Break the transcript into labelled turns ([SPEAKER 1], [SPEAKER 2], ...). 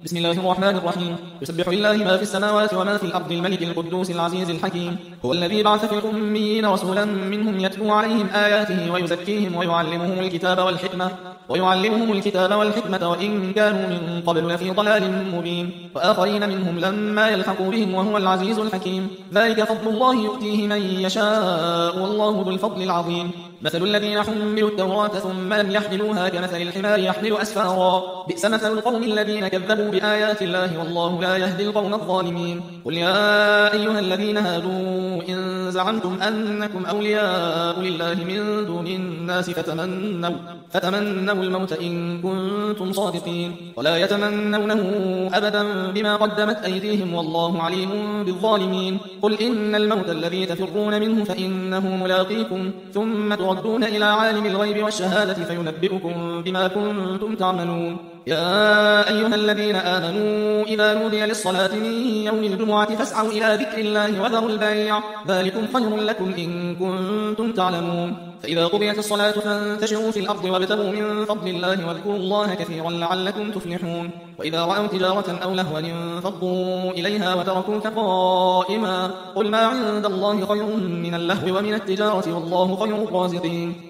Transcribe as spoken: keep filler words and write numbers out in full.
[SPEAKER 1] بسم الله الرحمن الرحيم. يسبح لله ما في السماوات وما في الأرض الملك القدوس العزيز الحكيم. هو الذي بعث في الأميين رسولا منهم يتلو عليهم آياته ويزكيهم ويعلمهم الكتاب والحكمة ويعلمهم الكتاب والحكمة وإن كانوا من قبل لفي ضلال مبين، وآخرين منهم لما يلحقوا بهم وهو العزيز الحكيم. ذلك فضل الله يؤتيه من يشاء والله ذو الفضل العظيم. مثل الذين حملوا التوراة ثم لم يحملوها كمثل الحمار يحمل أسفارا، بئس مثل القوم الذين كذبوا بآيات الله والله لا يهدي القوم الظالمين. قل يا أيها الذين هادوا إن زعمتم أنكم أولياء لله من دون الناس فتمنوا, فتمنوا الموت إن كنتم صادقين، ولا يتمنونه أبدا بما قدمت أيديهم والله عليم بالظالمين. قل إن الموت الذي تفرون منه فإنه ملاقيكم ثم تردون إلى عالم الغيب والشهادة فينبئكم بما كنتم تعملون. يا أيها الذين آمنوا إذا نودي للصلاة من يوم الجمعة فاسعوا إلى ذكر الله وذروا البيع ذلكم خير لكم إن كنتم تعلمون. فإذا قضيت الصلاة فانتشروا في الأرض وابتغوا من فضل الله واذكروا الله كثيرا لعلكم تفلحون. وإذا رأوا تجارة أو لهوا انفضوا إليها وتركوك قائما قل ما عند الله خير من اللهو ومن التجارة والله خير الرازقين.